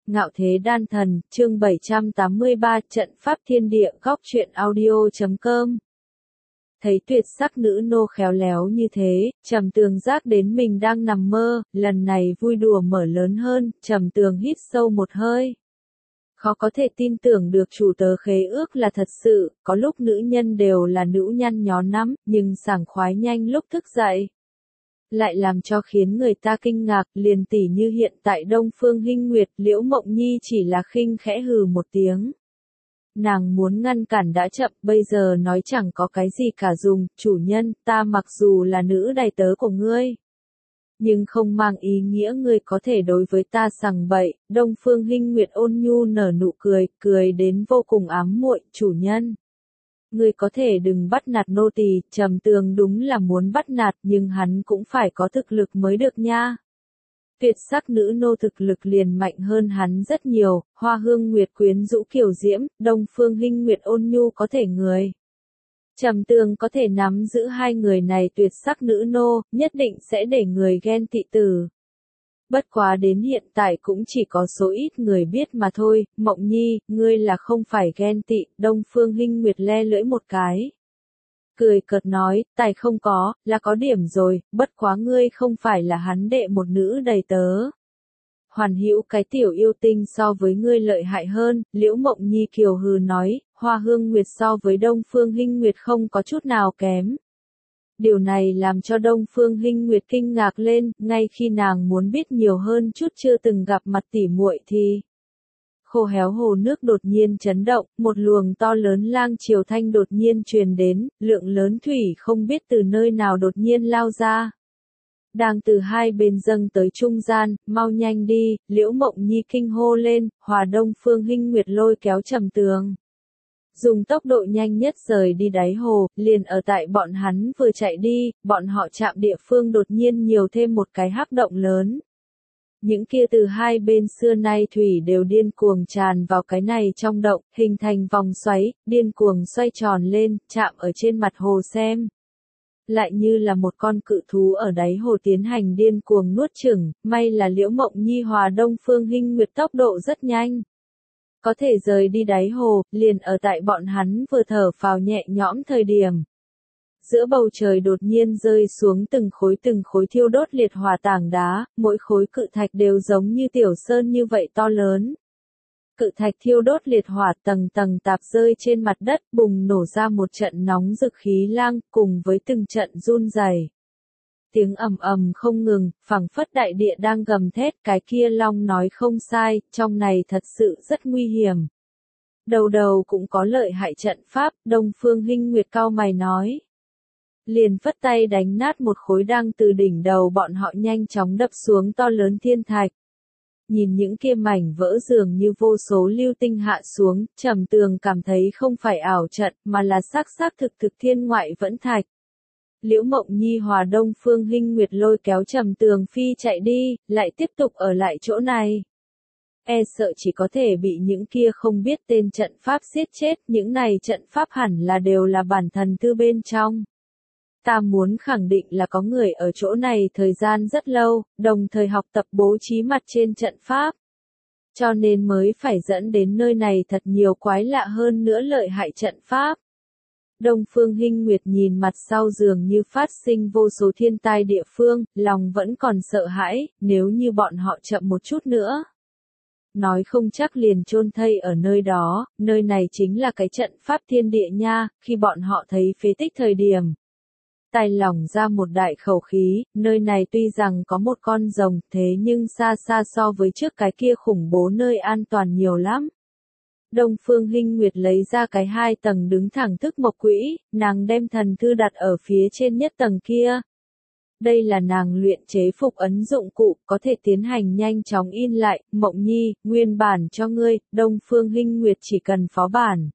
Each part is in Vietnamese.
Ngạo Thế Đan Thần, chương 783, trận pháp thiên địa, góc truyện audio.com. Thấy tuyệt sắc nữ nô khéo léo như thế, Trầm Tường giác đến mình đang nằm mơ, lần này vui đùa mở lớn hơn, Trầm Tường hít sâu một hơi. Khó có thể tin tưởng được chủ tớ khế ước là thật sự, có lúc nữ nhân đều là nữ nhăn nhó nắm, nhưng sảng khoái nhanh lúc thức dậy. Lại làm cho khiến người ta kinh ngạc, liền tỉ như hiện tại Đông Phương Hinh Nguyệt, Liễu Mộng Nhi chỉ là khinh khẽ hừ một tiếng. Nàng muốn ngăn cản đã chậm, bây giờ nói chẳng có cái gì cả dùng, chủ nhân, ta mặc dù là nữ đầy tớ của ngươi. Nhưng không mang ý nghĩa ngươi có thể đối với ta sằng bậy, Đông Phương Hinh Nguyệt ôn nhu nở nụ cười, cười đến vô cùng ám muội, chủ nhân. Ngươi có thể đừng bắt nạt nô tỳ, Trầm Tường đúng là muốn bắt nạt nhưng hắn cũng phải có thực lực mới được nha. Tuyệt sắc nữ nô thực lực liền mạnh hơn hắn rất nhiều, Hoa Hương Nguyệt quyến rũ kiều diễm, Đông Phương Hinh Nguyệt ôn nhu có thể người. Trầm Tường có thể nắm giữ hai người này tuyệt sắc nữ nô, nhất định sẽ để người ghen tị tử. Bất quá đến hiện tại cũng chỉ có số ít người biết mà thôi, Mộng Nhi, ngươi là không phải ghen tị, Đông Phương Hinh Nguyệt le lưỡi một cái. Cười cợt nói, tài không có, là có điểm rồi, bất quá ngươi không phải là hắn đệ một nữ đầy tớ. Hoàn hữu cái tiểu yêu tinh so với ngươi lợi hại hơn, Liễu Mộng Nhi kiều hừ nói, Hoa Hương Nguyệt so với Đông Phương Hinh Nguyệt không có chút nào kém. Điều này làm cho Đông Phương Hinh Nguyệt kinh ngạc lên, ngay khi nàng muốn biết nhiều hơn chút chưa từng gặp mặt tỉ muội thì khô héo hồ nước đột nhiên chấn động, một luồng to lớn lang chiều thanh đột nhiên truyền đến, lượng lớn thủy không biết từ nơi nào đột nhiên lao ra. Đang từ hai bên dâng tới trung gian, mau nhanh đi, Liễu Mộng Nhi kinh hô lên, hòa Đông Phương Hinh Nguyệt lôi kéo Trầm Tường. Dùng tốc độ nhanh nhất rời đi đáy hồ, liền ở tại bọn hắn vừa chạy đi, bọn họ chạm địa phương đột nhiên nhiều thêm một cái hắc động lớn. Những kia từ hai bên xưa nay thủy đều điên cuồng tràn vào cái này trong động, hình thành vòng xoáy, điên cuồng xoay tròn lên, chạm ở trên mặt hồ xem. Lại như là một con cự thú ở đáy hồ tiến hành điên cuồng nuốt chửng, may là Liễu Mộng Nhi hòa Đông Phương Hinh Nguyệt tốc độ rất nhanh. Có thể rời đi đáy hồ, liền ở tại bọn hắn vừa thở phào nhẹ nhõm thời điểm. Giữa bầu trời đột nhiên rơi xuống từng khối thiêu đốt liệt hỏa tảng đá, mỗi khối cự thạch đều giống như tiểu sơn như vậy to lớn. Cự thạch thiêu đốt liệt hỏa tầng tầng tạp rơi trên mặt đất, bùng nổ ra một trận nóng rực khí lang, cùng với từng trận run rẩy. Tiếng ầm ầm không ngừng, phảng phất đại địa đang gầm thét, cái kia long nói không sai, trong này thật sự rất nguy hiểm. Đầu đầu cũng có lợi hại trận pháp, Đông Phương Hinh Nguyệt cau mày nói. Liền phất tay đánh nát một khối đang từ đỉnh đầu bọn họ nhanh chóng đập xuống to lớn thiên thạch. Nhìn những kia mảnh vỡ dường như vô số lưu tinh hạ xuống, Trầm Tường cảm thấy không phải ảo trận, mà là xác thực thiên ngoại vẫn thạch. Liễu Mộng Nhi hòa Đông Phương Hinh Nguyệt lôi kéo Trầm Tường phi chạy đi, lại tiếp tục ở lại chỗ này. E sợ chỉ có thể bị những kia không biết tên trận pháp giết chết, những này trận pháp hẳn là đều là bản thần thư bên trong. Ta muốn khẳng định là có người ở chỗ này thời gian rất lâu, đồng thời học tập bố trí mặt trên trận pháp. Cho nên mới phải dẫn đến nơi này thật nhiều quái lạ hơn nữa lợi hại trận pháp. Đông Phương Hinh Nguyệt nhìn mặt sau dường như phát sinh vô số thiên tai địa phương, lòng vẫn còn sợ hãi, nếu như bọn họ chậm một chút nữa. Nói không chắc liền chôn thây ở nơi đó, nơi này chính là cái trận pháp thiên địa nha, khi bọn họ thấy phế tích thời điểm. Tài lỏng ra một đại khẩu khí, nơi này tuy rằng có một con rồng, thế nhưng xa xa so với trước cái kia khủng bố nơi an toàn nhiều lắm. Đông Phương Hinh Nguyệt lấy ra cái 2 tầng đứng thẳng thức mộc quỹ, nàng đem thần thư đặt ở phía trên nhất tầng kia. Đây là nàng luyện chế phục ấn dụng cụ, có thể tiến hành nhanh chóng in lại, Mộng Nhi, nguyên bản cho ngươi, Đông Phương Hinh Nguyệt chỉ cần phó bản.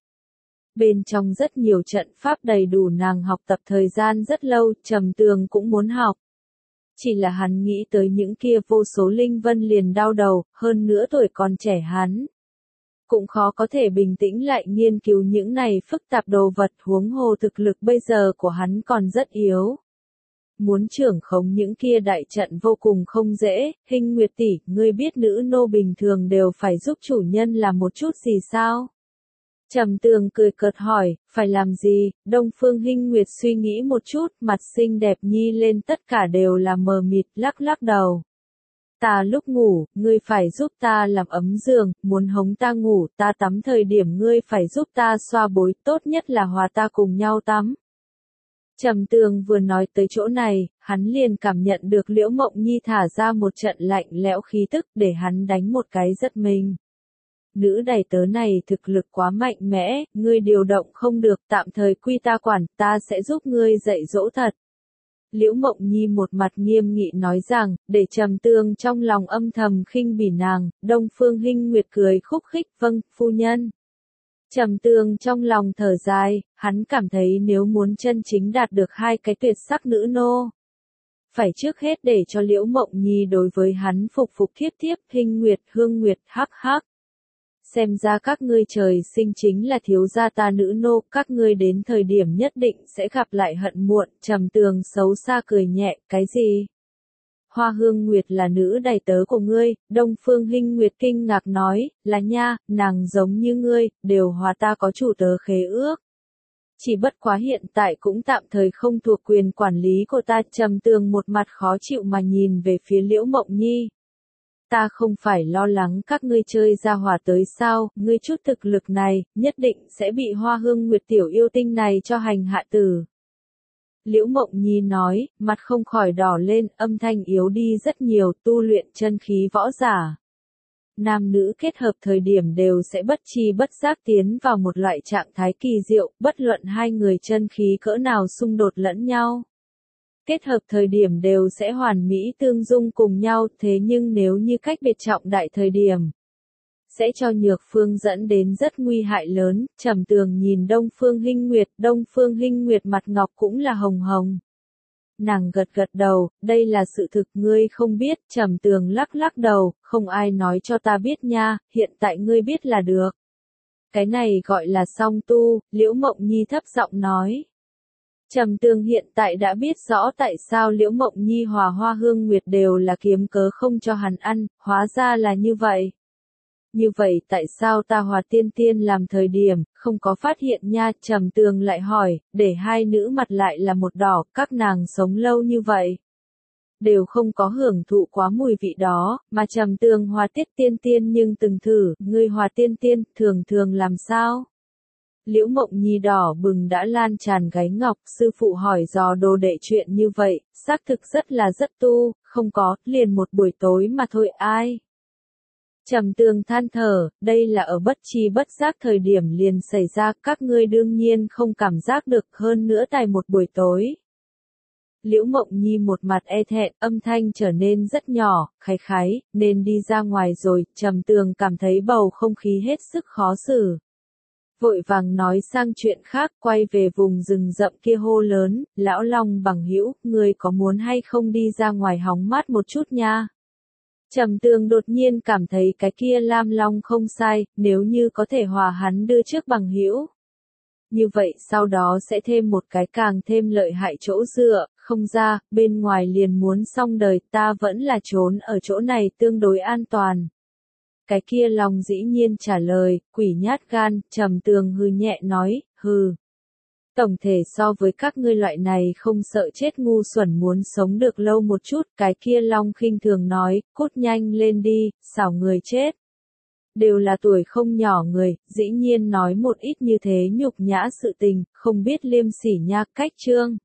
Bên trong rất nhiều trận pháp đầy đủ nàng học tập thời gian rất lâu, Trầm Tường cũng muốn học. Chỉ là hắn nghĩ tới những kia vô số linh vân liền đau đầu, hơn nữa tuổi còn trẻ hắn. Cũng khó có thể bình tĩnh lại nghiên cứu những này phức tạp đồ vật, huống hồ thực lực bây giờ của hắn còn rất yếu. muốn trưởng khống những kia đại trận vô cùng không dễ, Hinh Nguyệt tỷ, ngươi biết nữ nô bình thường đều phải giúp chủ nhân làm một chút gì sao? Trầm Tường cười cợt hỏi, phải làm gì? Đông Phương Hinh Nguyệt suy nghĩ một chút, mặt xinh đẹp nhi lên tất cả đều là mờ mịt, lắc lắc đầu. Ta lúc ngủ, ngươi phải giúp ta làm ấm giường, muốn hống ta ngủ, ta tắm thời điểm ngươi phải giúp ta xoa bối, tốt nhất là hòa ta cùng nhau tắm. Trầm Tường vừa nói tới chỗ này, hắn liền cảm nhận được Liễu Mộng Nhi thả ra một trận lạnh lẽo khí tức để hắn đánh một cái giật mình. Nữ đầy tớ này thực lực quá mạnh mẽ, ngươi điều động không được, tạm thời quy ta quản, ta sẽ giúp ngươi dạy dỗ thật. Liễu Mộng Nhi một mặt nghiêm nghị nói rằng, để Trầm Tường trong lòng âm thầm khinh bỉ nàng, Đông Phương Hinh Nguyệt cười khúc khích, vâng, phu nhân. Trầm Tường trong lòng thở dài, hắn cảm thấy nếu muốn chân chính đạt được hai cái tuyệt sắc nữ nô, phải trước hết để cho Liễu Mộng Nhi đối với hắn phục phục thiếp thiếp, Hinh Nguyệt, Hương Nguyệt, hắc hắc. Xem ra các ngươi trời sinh chính là thiếu gia ta nữ nô, các ngươi đến thời điểm nhất định sẽ gặp lại hận muộn, Trầm Tường xấu xa cười nhẹ, cái gì? Hoa Hương Nguyệt là nữ đầy tớ của ngươi, Đông Phương Hinh Nguyệt kinh ngạc nói, là nha, nàng giống như ngươi, đều hòa ta có chủ tớ khế ước. Chỉ bất quá hiện tại cũng tạm thời không thuộc quyền quản lý của ta, Trầm Tường một mặt khó chịu mà nhìn về phía Liễu Mộng Nhi. Ta không phải lo lắng các ngươi chơi ra hòa tới sao, ngươi chút thực lực này, nhất định sẽ bị Hoa Hương Nguyệt tiểu yêu tinh này cho hành hạ tử. Liễu Mộng Nhi nói, mặt không khỏi đỏ lên, âm thanh yếu đi rất nhiều, tu luyện chân khí võ giả. Nam nữ kết hợp thời điểm đều sẽ bất chi bất giác tiến vào một loại trạng thái kỳ diệu, bất luận hai người chân khí cỡ nào xung đột lẫn nhau. Kết hợp thời điểm đều sẽ hoàn mỹ tương dung cùng nhau, thế nhưng nếu như cách biệt trọng đại thời điểm, sẽ cho nhược phương dẫn đến rất nguy hại lớn. Trầm Tường nhìn Đông Phương Hinh Nguyệt mặt ngọc cũng là hồng hồng. Nàng gật gật đầu, đây là sự thực ngươi không biết, Trầm Tường lắc lắc đầu, không ai nói cho ta biết nha, hiện tại ngươi biết là được. Cái này gọi là song tu, Liễu Mộng Nhi thấp giọng nói. Trầm Tường hiện tại đã biết rõ tại sao Liễu Mộng Nhi hòa Hoa Hương Nguyệt đều là kiếm cớ không cho hắn ăn, hóa ra là như vậy. Như vậy tại sao ta hòa tiên tiên làm thời điểm, không có phát hiện nha, Trầm Tường lại hỏi, để hai nữ mặt lại là một đỏ, các nàng sống lâu như vậy. Đều không có hưởng thụ quá mùi vị đó, mà Trầm Tường hòa tiết tiên tiên nhưng từng thử, ngươi hòa tiên tiên, thường thường làm sao? Liễu Mộng Nhi đỏ bừng đã lan tràn gáy ngọc, sư phụ hỏi dò đồ đệ chuyện như vậy, xác thực rất tu, không có, liền một buổi tối mà thôi ai. Trầm Tường than thở, đây là ở bất chi bất giác thời điểm liền xảy ra, các ngươi đương nhiên không cảm giác được, hơn nữa tại một buổi tối. Liễu Mộng Nhi một mặt e thẹn, âm thanh trở nên rất nhỏ, khái, nên đi ra ngoài rồi, Trầm Tường cảm thấy bầu không khí hết sức khó xử. Vội vàng nói sang chuyện khác, quay về vùng rừng rậm kia hô lớn, lão Long bằng hữu, ngươi có muốn hay không đi ra ngoài hóng mát một chút nha. Trầm Tường đột nhiên cảm thấy cái kia Lam Long không sai, nếu như có thể hòa hắn đưa trước bằng hữu. Như vậy sau đó sẽ thêm một cái càng thêm lợi hại chỗ dựa, không ra, bên ngoài liền muốn xong đời, ta vẫn là trốn ở chỗ này tương đối an toàn. Cái kia Long dĩ nhiên trả lời, quỷ nhát gan, Trầm Tường hừ nhẹ nói, hừ. Tổng thể so với các ngươi loại này không sợ chết ngu xuẩn muốn sống được lâu một chút, cái kia Long khinh thường nói, cút nhanh lên đi, xảo người chết. Đều là tuổi không nhỏ người, dĩ nhiên nói một ít như thế nhục nhã sự tình, không biết liêm sỉ nha, cách chương.